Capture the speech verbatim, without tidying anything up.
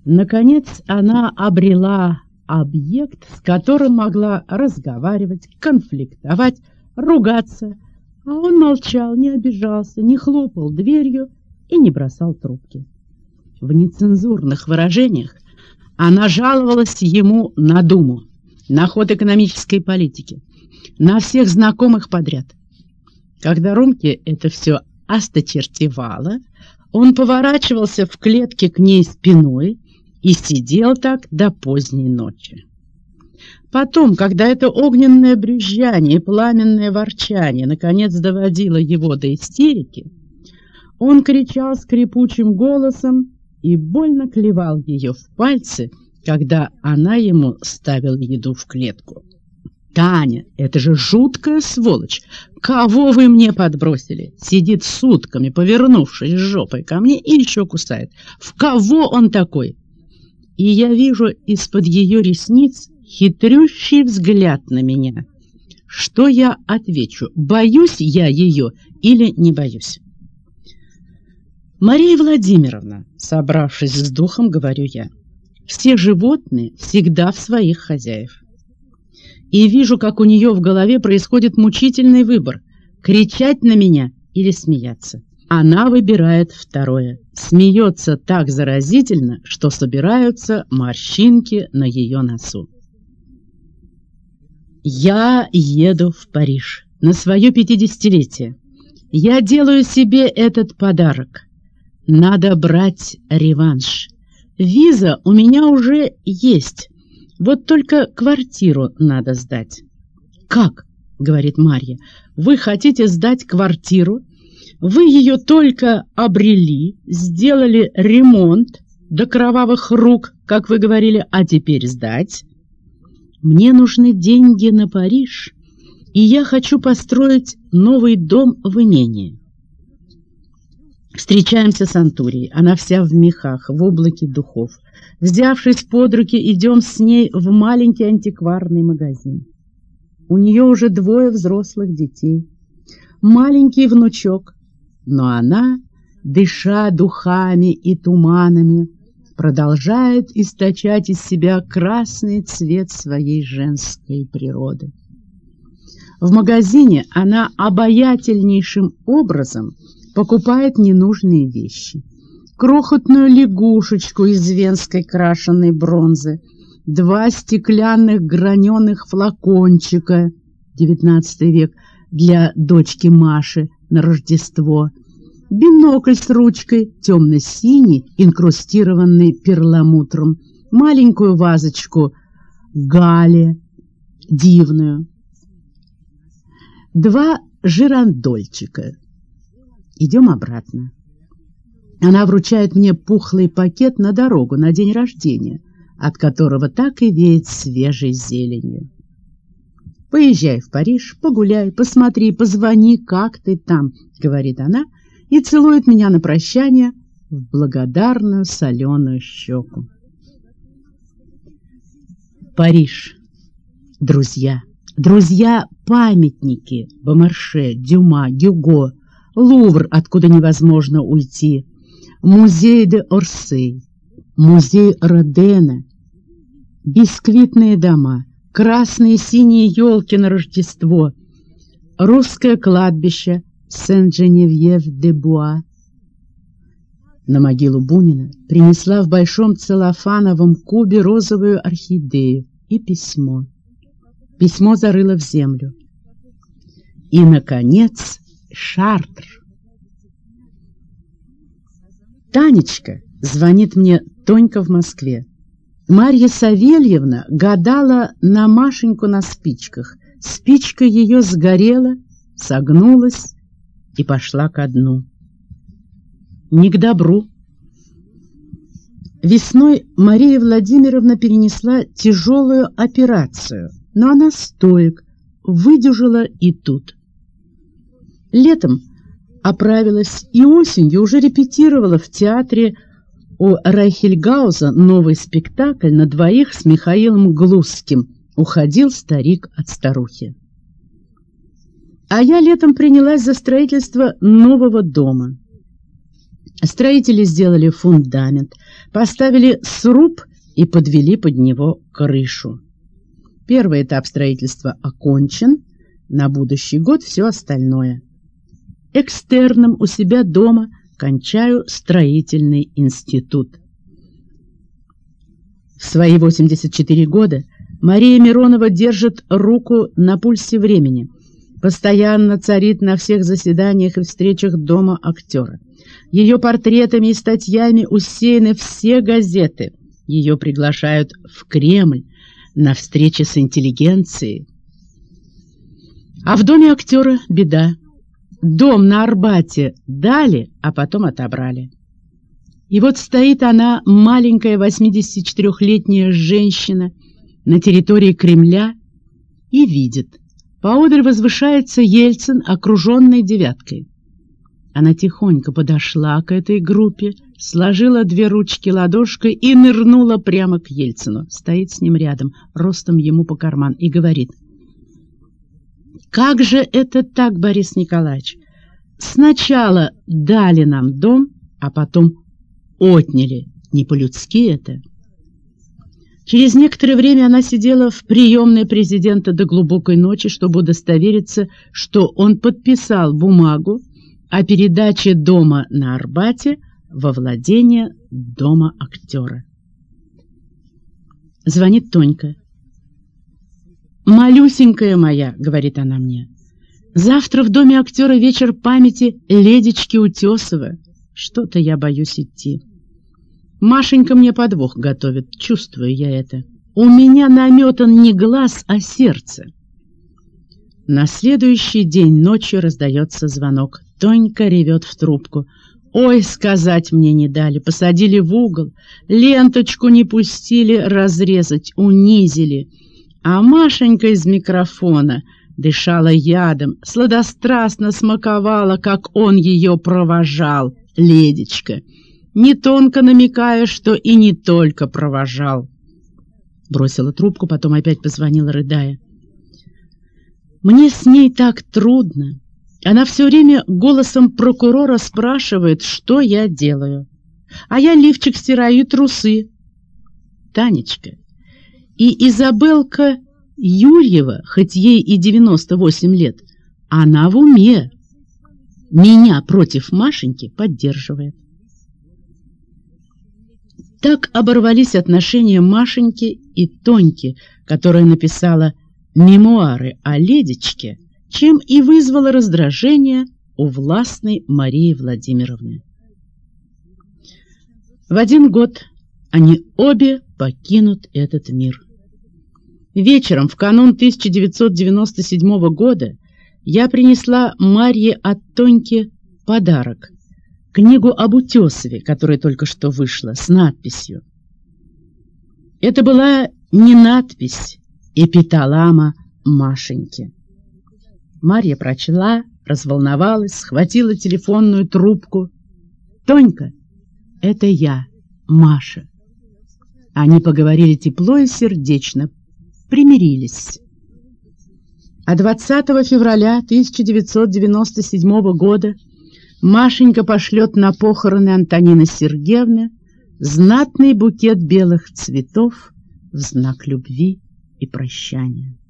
Наконец она обрела объект, с которым могла разговаривать, конфликтовать, ругаться, а он молчал, не обижался, не хлопал дверью и не бросал трубки. В нецензурных выражениях она жаловалась ему на Думу, на ход экономической политики, на всех знакомых подряд. Когда Ромке это все осточертевало, он поворачивался в клетке к ней спиной и сидел так до поздней ночи. Потом, когда это огненное брюзжание и пламенное ворчание наконец доводило его до истерики, он кричал скрипучим голосом и больно клевал ее в пальцы, когда она ему ставила еду в клетку. «Таня, это же жуткая сволочь! Кого вы мне подбросили? Сидит сутками, повернувшись жопой ко мне, и еще кусает. В кого он такой?» И я вижу из-под ее ресниц хитрющий взгляд на меня. Что я отвечу? Боюсь я ее или не боюсь? «Мария Владимировна, собравшись с духом, говорю я, все животные всегда в своих хозяев. И вижу, как у нее в голове происходит мучительный выбор — кричать на меня или смеяться. Она выбирает второе. Смеется так заразительно, что собираются морщинки на ее носу. Я еду в Париж на свое пятидесятилетие. Я делаю себе этот подарок. Надо брать реванш. Виза у меня уже есть. Вот только квартиру надо сдать. «Как?» — говорит Марья. «Вы хотите сдать квартиру? Вы ее только обрели, сделали ремонт до кровавых рук, как вы говорили, а теперь сдать? Мне нужны деньги на Париж, и я хочу построить новый дом в имении». Встречаемся с Антурией. Она вся в мехах, в облаке духов. Взявшись под руки, идем с ней в маленький антикварный магазин. У нее уже двое взрослых детей, маленький внучок, но она, дыша духами и туманами, продолжает источать из себя красный цвет своей женской природы. В магазине она обаятельнейшим образом покупает ненужные вещи. Крохотную лягушечку из венской крашеной бронзы, два стеклянных граненых флакончика, девятнадцатый век, для дочки Маши на Рождество, бинокль с ручкой, темно-синий, инкрустированный перламутром, маленькую вазочку Галли, дивную, два жирандольчика. Идем обратно. Она вручает мне пухлый пакет на дорогу, на день рождения, от которого так и веет свежей зеленью. «Поезжай в Париж, погуляй, посмотри, позвони, как ты там», — говорит она, и целует меня на прощание в благодарную соленую щеку. Париж. Друзья. Друзья-памятники. Бомарше, Дюма, Гюго, Лувр, откуда невозможно уйти, музей де Орсей, музей Родена, бисквитные дома, красные и синие елки на Рождество, русское кладбище Сен-Женевьев-де-Буа. На могилу Бунина принесла в большом целлофановом кубе розовую орхидею и письмо. Письмо зарыло в землю. И, наконец, Шартр. «Танечка», — звонит мне Тонька в Москве. Марья Савельевна гадала на Машеньку на спичках. Спичка ее сгорела, согнулась и пошла ко дну. Не к добру. Весной Мария Владимировна перенесла тяжелую операцию, но она стоек, выдержала и тут. Летом оправилась и осенью уже репетировала в театре у Райхельгауза новый спектакль на двоих с Михаилом Глузским «Уходил старик от старухи». А я летом принялась за строительство нового дома. Строители сделали фундамент, поставили сруб и подвели под него крышу. Первый этап строительства окончен, на будущий год все остальное. Экстерном у себя дома кончаю строительный институт. В свои восемьдесят четыре года Мария Миронова держит руку на пульсе времени, постоянно царит на всех заседаниях и встречах Дома актера. Ее портретами и статьями усеяны все газеты. Ее приглашают в Кремль на встречи с интеллигенцией. А в Доме актера беда. Дом на Арбате дали, а потом отобрали. И вот стоит она, маленькая восьмидесятичетырехлетняя женщина, на территории Кремля и видит. Поодаль возвышается Ельцин, окруженный девяткой. Она тихонько подошла к этой группе, сложила две ручки ладошкой и нырнула прямо к Ельцину. Стоит с ним рядом, ростом ему по карман, и говорит: «Как же это так, Борис Николаевич? Сначала дали нам дом, а потом отняли. Не по-людски это». Через некоторое время она сидела в приемной президента до глубокой ночи, чтобы удостовериться, что он подписал бумагу о передаче дома на Арбате во владение Дома актера. Звонит Тонька. «Малюсенькая моя», — говорит она мне, — «завтра в Доме актера вечер памяти Ледечки Утесова. Что-то я боюсь идти. Машенька мне подвох готовит, чувствую я это. У меня наметан не глаз, а сердце». На следующий день ночью раздается звонок. Тонька ревет в трубку. «Ой, сказать мне не дали, посадили в угол, ленточку не пустили разрезать, унизили». А Машенька из микрофона дышала ядом, сладострастно смаковала, как он ее провожал, Ледечка, не тонко намекая, что и не только провожал. Бросила трубку, потом опять позвонила, рыдая. «Мне с ней так трудно. Она все время голосом прокурора спрашивает, что я делаю. А я лифчик стираю и трусы. Танечка, и Изабелка Юрьева, хоть ей и девяносто восемь лет, она в уме. Меня против Машеньки поддерживает». Так оборвались отношения Машеньки и Тоньки, которая написала мемуары о Ледечке, чем и вызвало раздражение у властной Марии Владимировны. В один год они обе покинут этот мир. Вечером, в канун тысяча девятьсот девяносто седьмого года, я принесла Марье от Тоньки подарок — книгу об Утесове, которая только что вышла, с надписью. Это была не надпись эпиталама Машеньки. Марья прочла, разволновалась, схватила телефонную трубку. «Тонька, это я, Маша». Они поговорили тепло и сердечно, примирились. А двадцатого февраля тысяча девятьсот девяносто седьмого года Машенька пошлет на похороны Антонины Сергеевны знатный букет белых цветов в знак любви и прощания.